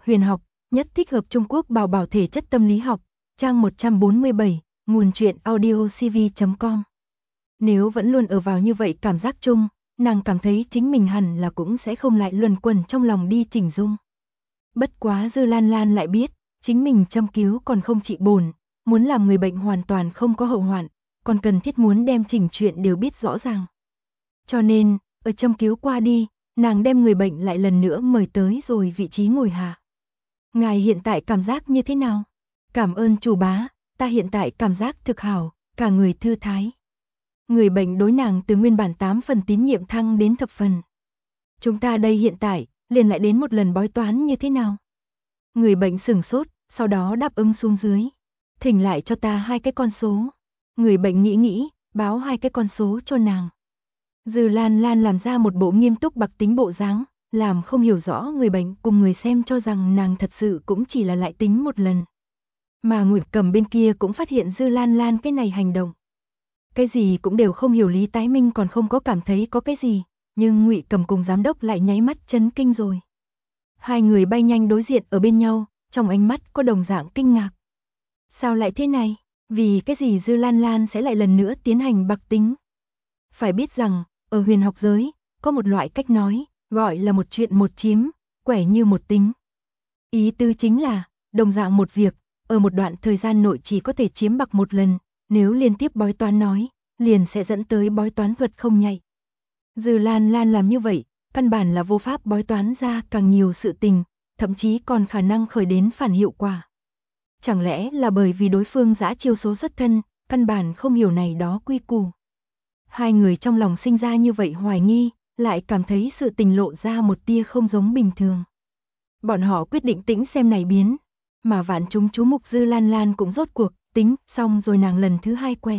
Huyền học, nhất thích hợp Trung Quốc bảo bảo thể chất tâm lý học, trang 147, nguồn truyện audiocv.com. Nếu vẫn luôn ở vào như vậy cảm giác chung, nàng cảm thấy chính mình hẳn là cũng sẽ không lại luẩn quẩn trong lòng đi chỉnh dung. Bất quá Dư Lan Lan lại biết, chính mình châm cứu còn không trị bổn, muốn làm người bệnh hoàn toàn không có hậu hoạn, còn cần thiết muốn đem chỉnh chuyện đều biết rõ ràng. Cho nên, ở châm cứu qua đi, nàng đem người bệnh lại lần nữa mời tới rồi vị trí ngồi hạ. Ngài hiện tại cảm giác như thế nào? Cảm ơn chủ bá, ta hiện tại cảm giác thực hảo, cả người thư thái. Người bệnh đối nàng từ nguyên bản 8 phần tín nhiệm thăng đến thập phần. Chúng ta đây hiện tại, liền lại đến một lần bói toán như thế nào? Người bệnh sửng sốt, sau đó đáp ứng xuống dưới. Thỉnh lại cho ta 2 cái con số. Người bệnh nghĩ, báo 2 cái con số cho nàng. Dư Lan Lan làm ra một bộ nghiêm túc bạc tính bộ dáng, làm không hiểu rõ người bệnh cùng người xem cho rằng nàng thật sự cũng chỉ là lại tính một lần. Mà Ngụy Cầm bên kia cũng phát hiện Dư Lan Lan cái này hành động. Cái gì cũng đều không hiểu, Lý Tái Minh còn không có cảm thấy có cái gì, nhưng Ngụy Cầm cùng giám đốc lại nháy mắt chấn kinh rồi. Hai người bay nhanh đối diện ở bên nhau, trong ánh mắt có đồng dạng kinh ngạc. Sao lại thế này? Vì cái gì Dư Lan Lan sẽ lại lần nữa tiến hành bạc tính? Phải biết rằng, ở huyền học giới, có một loại cách nói, gọi là một chuyện một chiếm, quẻ như một tính. Ý tứ chính là, đồng dạng một việc, ở một đoạn thời gian nội chỉ có thể chiếm bạc một lần, nếu liên tiếp bói toán nói, liền sẽ dẫn tới bói toán thuật không nhạy. Dư Lan Lan làm như vậy, căn bản là vô pháp bói toán ra càng nhiều sự tình, thậm chí còn khả năng khởi đến phản hiệu quả. Chẳng lẽ là bởi vì đối phương giã chiêu số xuất thân, căn bản không hiểu này đó quy củ. Hai người trong lòng sinh ra như vậy hoài nghi, lại cảm thấy sự tình lộ ra một tia không giống bình thường. Bọn họ quyết định tĩnh xem này biến, mà vạn chúng chú mục Dư Lan Lan cũng rốt cuộc tính xong rồi, nàng lần thứ 2 quẻ.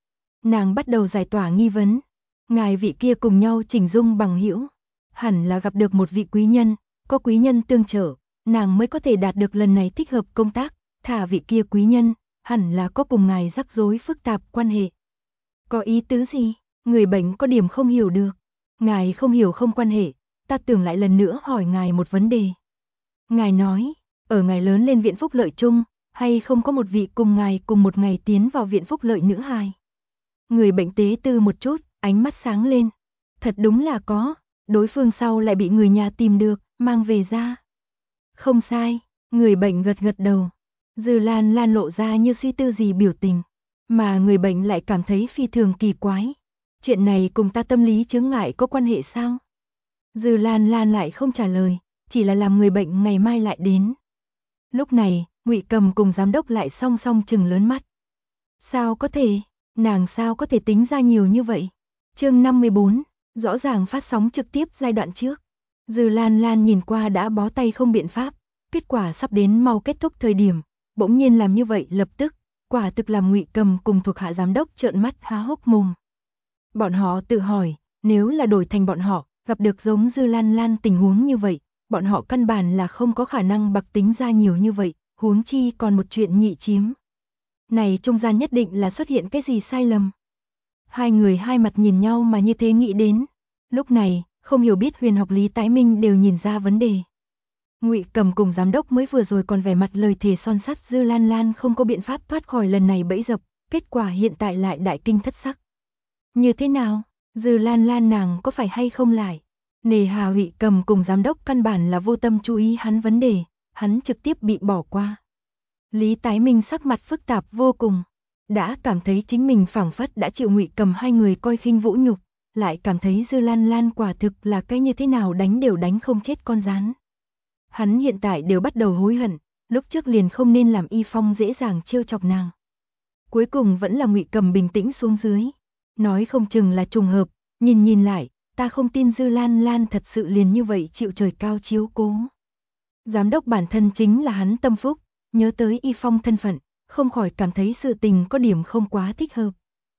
Nàng bắt đầu giải tỏa nghi vấn. Ngài vị kia cùng nhau chỉnh dung bằng hữu, hẳn là gặp được một vị quý nhân, có quý nhân tương trợ, nàng mới có thể đạt được lần này thích hợp công tác, thả vị kia quý nhân, hẳn là có cùng ngài rắc rối phức tạp quan hệ. Có ý tứ gì? Người bệnh có điểm không hiểu được. Ngài không hiểu không quan hệ, ta tưởng lại lần nữa hỏi ngài một vấn đề. Ngài nói, ở ngài lớn lên viện phúc lợi chung, hay không có một vị cùng ngài cùng một ngày tiến vào viện phúc lợi nữ hài? Người bệnh tế tư một chút, ánh mắt sáng lên. Thật đúng là có, đối phương sau lại bị người nhà tìm được, mang về ra. Không sai, người bệnh gật gật đầu. Dư Lan Lan lộ ra như suy tư gì biểu tình, mà người bệnh lại cảm thấy phi thường kỳ quái. Chuyện này cùng ta tâm lý chướng ngại có quan hệ sao? Dư Lan Lan lại không trả lời, chỉ là làm người bệnh ngày mai lại đến. Lúc này, Ngụy Cầm cùng giám đốc lại song song trừng lớn mắt. Sao có thể? Nàng sao có thể tính ra nhiều như vậy? Chương 54, rõ ràng phát sóng trực tiếp giai đoạn trước. Dư Lan Lan nhìn qua đã bó tay không biện pháp, kết quả sắp đến mau kết thúc thời điểm, bỗng nhiên làm như vậy lập tức, quả thực làm Ngụy Cầm cùng thuộc hạ giám đốc trợn mắt há hốc mồm. Bọn họ tự hỏi, nếu là đổi thành bọn họ, gặp được giống Dư Lan Lan tình huống như vậy, bọn họ căn bản là không có khả năng bạc tính ra nhiều như vậy, huống chi còn một chuyện nhị chiếm. Này trung gian nhất định là xuất hiện cái gì sai lầm. Hai người hai mặt nhìn nhau mà như thế nghĩ đến. Lúc này, không hiểu biết huyền học Lý Tái Minh đều nhìn ra vấn đề. Ngụy Cầm cùng giám đốc mới vừa rồi còn vẻ mặt lời thề son sắt Dư Lan Lan không có biện pháp thoát khỏi lần này bẫy dập, kết quả hiện tại lại đại kinh thất sắc. Như thế nào? Dư Lan Lan nàng có phải hay không lại? Nề hà Ngụy Cầm cùng giám đốc căn bản là vô tâm chú ý hắn vấn đề, hắn trực tiếp bị bỏ qua. Lý Tái Minh sắc mặt phức tạp vô cùng, đã cảm thấy chính mình phảng phất đã chịu Ngụy Cầm hai người coi khinh vũ nhục, lại cảm thấy Dư Lan Lan quả thực là cái như thế nào đánh đều đánh không chết con rắn. Hắn hiện tại đều bắt đầu hối hận, lúc trước liền không nên làm Y Phong dễ dàng trêu chọc nàng. Cuối cùng vẫn là Ngụy Cầm bình tĩnh xuống dưới, nói không chừng là trùng hợp, nhìn lại, ta không tin Dư Lan Lan thật sự liền như vậy chịu trời cao chiếu cố. Giám đốc bản thân chính là hắn tâm phúc, nhớ tới Y Phong thân phận, không khỏi cảm thấy sự tình có điểm không quá thích hợp.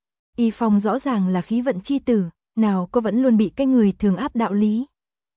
Y Phong rõ ràng là khí vận chi tử, nào có vẫn luôn bị cái người thường áp đạo lý.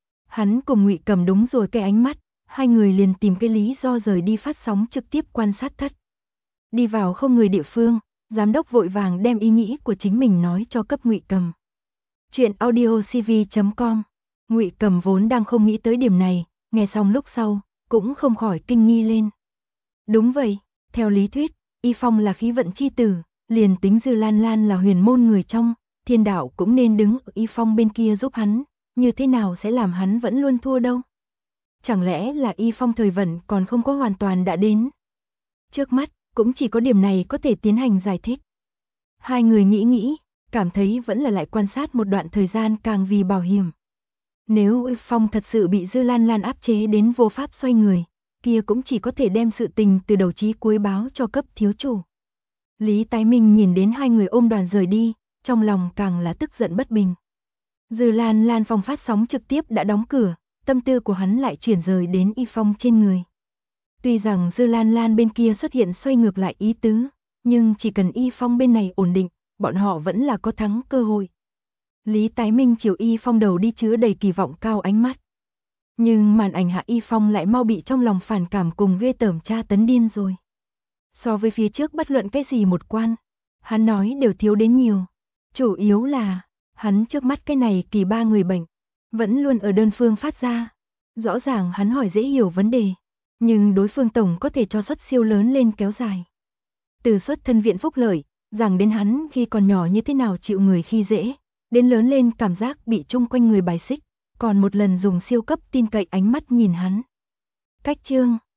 Hắn cùng Ngụy Cầm đúng rồi cái ánh mắt, hai người liền tìm cái lý do rời đi phát sóng trực tiếp quan sát thất. Đi vào không người địa phương, giám đốc vội vàng đem ý nghĩ của chính mình nói cho cấp Ngụy Cầm. Chuyện audiocv.com. Ngụy Cầm vốn đang không nghĩ tới điểm này, nghe xong lúc sau, cũng không khỏi kinh nghi lên. Đúng vậy, theo lý thuyết, Y Phong là khí vận chi tử, liền tính Dư Lan Lan là huyền môn người trong, thiên đạo cũng nên đứng ở Y Phong bên kia giúp hắn, như thế nào sẽ làm hắn vẫn luôn thua đâu? Chẳng lẽ là Y Phong thời vận còn không có hoàn toàn đã đến? Trước mắt, cũng chỉ có điểm này có thể tiến hành giải thích. Hai người nghĩ, cảm thấy vẫn là lại quan sát một đoạn thời gian càng vì bảo hiểm. Nếu Y Phong thật sự bị Dư Lan Lan áp chế đến vô pháp xoay người, kia cũng chỉ có thể đem sự tình từ đầu chí cuối báo cho cấp thiếu chủ. Lý Tái Minh nhìn đến hai người ôm đoàn rời đi, trong lòng càng là tức giận bất bình. Dư Lan Lan phòng phát sóng trực tiếp đã đóng cửa, tâm tư của hắn lại chuyển rời đến Y Phong trên người. Tuy rằng Dư Lan Lan bên kia xuất hiện xoay ngược lại ý tứ, nhưng chỉ cần Y Phong bên này ổn định, bọn họ vẫn là có thắng cơ hội. Lý Tái Minh chiều Y Phong đầu đi chứa đầy kỳ vọng cao ánh mắt. Nhưng màn ảnh hạ Y Phong lại mau bị trong lòng phản cảm cùng ghê tởm tra tấn điên rồi. So với phía trước bất luận cái gì một quan, hắn nói đều thiếu đến nhiều. Chủ yếu là, hắn trước mắt cái này kỳ ba người bệnh, vẫn luôn ở đơn phương phát ra. Rõ ràng hắn hỏi dễ hiểu vấn đề, nhưng đối phương tổng có thể cho suất siêu lớn lên kéo dài. Từ xuất thân viện phúc lợi, rằng đến hắn khi còn nhỏ như thế nào chịu người khi dễ, đến lớn lên cảm giác bị chung quanh người bài xích, còn một lần dùng siêu cấp tin cậy ánh mắt nhìn hắn. Cách chương